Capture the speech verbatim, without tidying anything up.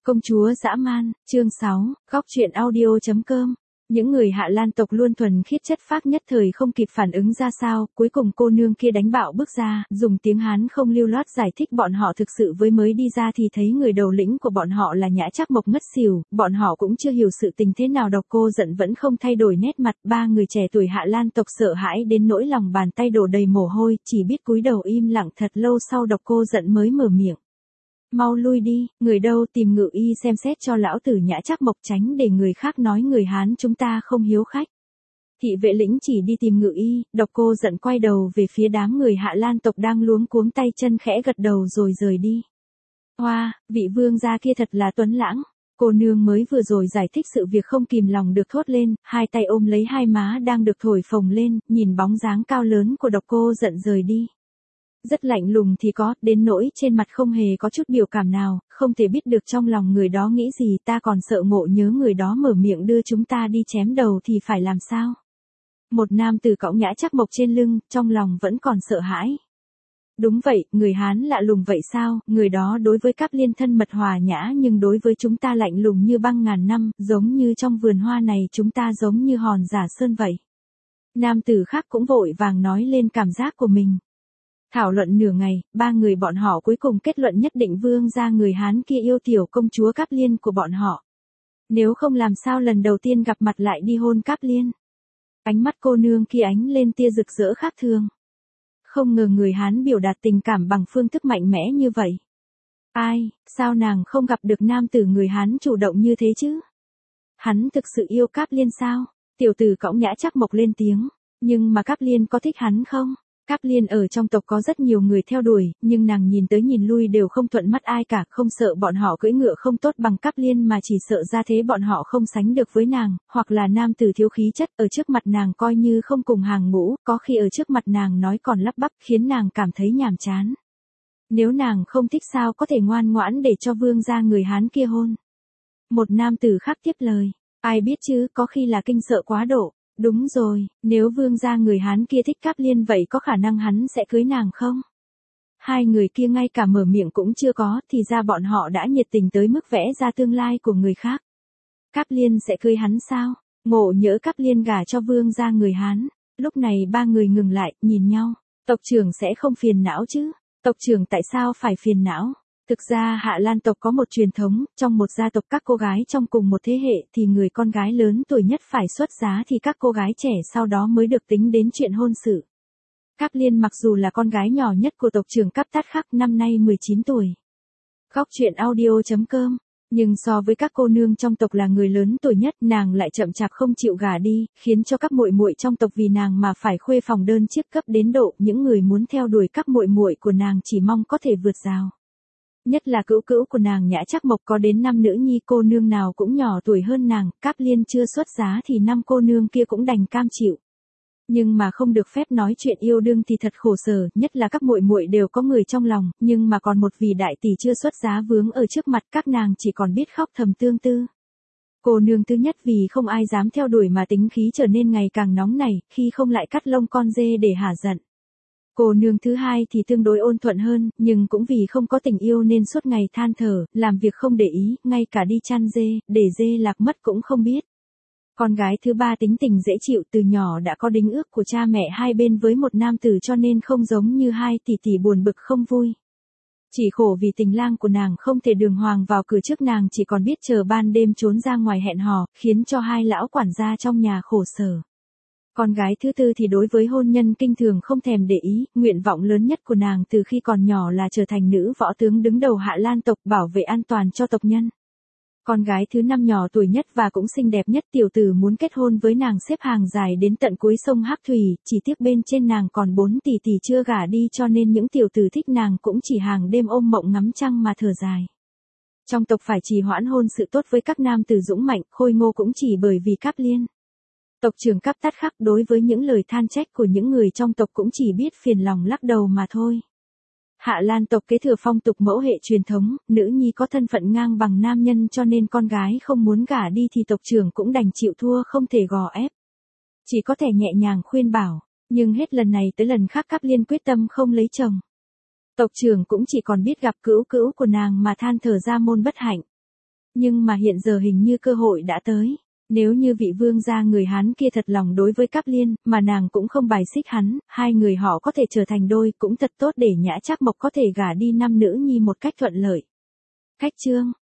Công chúa dã man, chương sáu, góc truyện audio chấm com. Những người Hạ Lan tộc luôn thuần khiết chất phác nhất thời không kịp phản ứng ra sao, cuối cùng cô nương kia đánh bạo bước ra, dùng tiếng Hán không lưu loát giải thích bọn họ thực sự với mới đi ra thì thấy người đầu lĩnh của bọn họ là Nhã Trác Mộc ngất xỉu, bọn họ cũng chưa hiểu sự tình thế nào. Độc Cô Giận vẫn không thay đổi nét mặt, ba người trẻ tuổi Hạ Lan tộc sợ hãi đến nỗi lòng bàn tay đổ đầy mồ hôi, chỉ biết cúi đầu im lặng. Thật lâu sau Độc Cô Giận mới mở miệng. Mau lui đi, người đâu tìm ngự y xem xét cho lão tử Nhã Trác Mộc, tránh để người khác nói người Hán chúng ta không hiếu khách. Thị vệ lĩnh chỉ đi tìm ngự y, Độc Cô Giận quay đầu về phía đám người Hạ Lan tộc đang luống cuống tay chân khẽ gật đầu rồi rời đi. Hoa, vị vương gia kia thật là tuấn lãng. Cô nương mới vừa rồi giải thích sự việc không kìm lòng được thốt lên, hai tay ôm lấy hai má đang được thổi phồng lên, nhìn bóng dáng cao lớn của Độc Cô Giận rời đi. Rất lạnh lùng thì có, đến nỗi trên mặt không hề có chút biểu cảm nào, không thể biết được trong lòng người đó nghĩ gì. Ta còn sợ ngộ nhớ người đó mở miệng đưa chúng ta đi chém đầu thì phải làm sao? Một nam tử cõng Nhã Trác Mộc trên lưng, trong lòng vẫn còn sợ hãi. Đúng vậy, người Hán lạ lùng vậy sao? Người đó đối với Cáp Liên thân mật hòa nhã nhưng đối với chúng ta lạnh lùng như băng ngàn năm, giống như trong vườn hoa này chúng ta giống như hòn giả sơn vậy. Nam tử khác cũng vội vàng nói lên cảm giác của mình. Thảo luận nửa ngày, ba người bọn họ cuối cùng kết luận nhất định vương gia người Hán kia yêu tiểu công chúa Cáp Liên của bọn họ. Nếu không làm sao lần đầu tiên gặp mặt lại đi hôn Cáp Liên. Ánh mắt cô nương kia ánh lên tia rực rỡ khác thường. Không ngờ người Hán biểu đạt tình cảm bằng phương thức mạnh mẽ như vậy. Ai, sao nàng không gặp được nam tử người Hán chủ động như thế chứ? Hắn thực sự yêu Cáp Liên sao? Tiểu tử cõng Nhã Trác Mộc lên tiếng. Nhưng mà Cáp Liên có thích hắn không? Cáp Liên ở trong tộc có rất nhiều người theo đuổi, nhưng nàng nhìn tới nhìn lui đều không thuận mắt ai cả, không sợ bọn họ cưỡi ngựa không tốt bằng Cáp Liên mà chỉ sợ ra thế bọn họ không sánh được với nàng, hoặc là nam tử thiếu khí chất, ở trước mặt nàng coi như không cùng hàng ngũ, có khi ở trước mặt nàng nói còn lắp bắp, khiến nàng cảm thấy nhàm chán. Nếu nàng không thích sao có thể ngoan ngoãn để cho vương gia người Hán kia hôn. Một nam tử khác tiếp lời, ai biết chứ, có khi là kinh sợ quá độ. Đúng rồi, nếu vương gia người Hán kia thích Cáp Liên vậy có khả năng hắn sẽ cưới nàng không? Hai người kia ngay cả mở miệng cũng chưa có, thì ra bọn họ đã nhiệt tình tới mức vẽ ra tương lai của người khác. Cáp Liên sẽ cưới hắn sao? Ngộ nhỡ Cáp Liên gả cho vương gia người Hán. Lúc này ba người ngừng lại, nhìn nhau. Tộc trưởng sẽ không phiền não chứ? Tộc trưởng tại sao phải phiền não? Thực ra Hạ Lan tộc có một truyền thống, trong một gia tộc các cô gái trong cùng một thế hệ thì người con gái lớn tuổi nhất phải xuất giá thì các cô gái trẻ sau đó mới được tính đến chuyện hôn sự. Cáp Liên mặc dù là con gái nhỏ nhất của tộc trưởng Cáp Tát Khắc năm nay mười chín tuổi. Góc truyện audio chấm com. Nhưng so với các cô nương trong tộc là người lớn tuổi nhất, nàng lại chậm chạp không chịu gả đi, khiến cho các muội muội trong tộc vì nàng mà phải khuê phòng đơn chiếc cấp đến độ những người muốn theo đuổi các muội muội của nàng chỉ mong có thể vượt rào. Nhất là cữu cữu của nàng Nhã Trác Mộc có đến năm nữ nhi, cô nương nào cũng nhỏ tuổi hơn nàng, Cáp Liên chưa xuất giá thì năm cô nương kia cũng đành cam chịu. Nhưng mà không được phép nói chuyện yêu đương thì thật khổ sở, nhất là các muội muội đều có người trong lòng, nhưng mà còn một vị đại tỷ chưa xuất giá vướng ở trước mặt, các nàng chỉ còn biết khóc thầm tương tư. Cô nương thứ nhất vì không ai dám theo đuổi mà tính khí trở nên ngày càng nóng nảy, khi không lại cắt lông con dê để hả giận. Cô nương thứ hai thì tương đối ôn thuận hơn, nhưng cũng vì không có tình yêu nên suốt ngày than thở, làm việc không để ý, ngay cả đi chăn dê, để dê lạc mất cũng không biết. Con gái thứ ba tính tình dễ chịu, từ nhỏ đã có đính ước của cha mẹ hai bên với một nam tử cho nên không giống như hai tỷ tỷ buồn bực không vui. Chỉ khổ vì tình lang của nàng không thể đường hoàng vào cửa trước, nàng chỉ còn biết chờ ban đêm trốn ra ngoài hẹn hò, khiến cho hai lão quản gia trong nhà khổ sở. Con gái thứ tư thì đối với hôn nhân kinh thường không thèm để ý, nguyện vọng lớn nhất của nàng từ khi còn nhỏ là trở thành nữ võ tướng đứng đầu Hạ Lan tộc, bảo vệ an toàn cho tộc nhân. Con gái thứ năm nhỏ tuổi nhất và cũng xinh đẹp nhất, tiểu tử muốn kết hôn với nàng xếp hàng dài đến tận cuối sông Hắc Thủy, chỉ tiếc bên trên nàng còn bốn tỷ tỷ chưa gả đi cho nên những tiểu tử thích nàng cũng chỉ hàng đêm ôm mộng ngắm trăng mà thở dài. Trong tộc phải trì hoãn hôn sự tốt với các nam tử dũng mạnh, khôi ngô cũng chỉ bởi vì Cáp Liên. Tộc trưởng Cáp Tát Khắc đối với những lời than trách của những người trong tộc cũng chỉ biết phiền lòng lắc đầu mà thôi. Hạ Lan tộc kế thừa phong tục mẫu hệ truyền thống, nữ nhi có thân phận ngang bằng nam nhân cho nên con gái không muốn gả đi thì tộc trưởng cũng đành chịu thua, không thể gò ép. Chỉ có thể nhẹ nhàng khuyên bảo, nhưng hết lần này tới lần khác Cáp Liên quyết tâm không lấy chồng. Tộc trưởng cũng chỉ còn biết gặp cữu cữu của nàng mà than thở ra môn bất hạnh. Nhưng mà hiện giờ hình như cơ hội đã tới. Nếu như vị vương gia người Hán kia thật lòng đối với Cáp Liên, mà nàng cũng không bài xích hắn, hai người họ có thể trở thành đôi, cũng thật tốt để Nhã Trác Mộc có thể gả đi năm nữ nhi một cách thuận lợi. Khách chương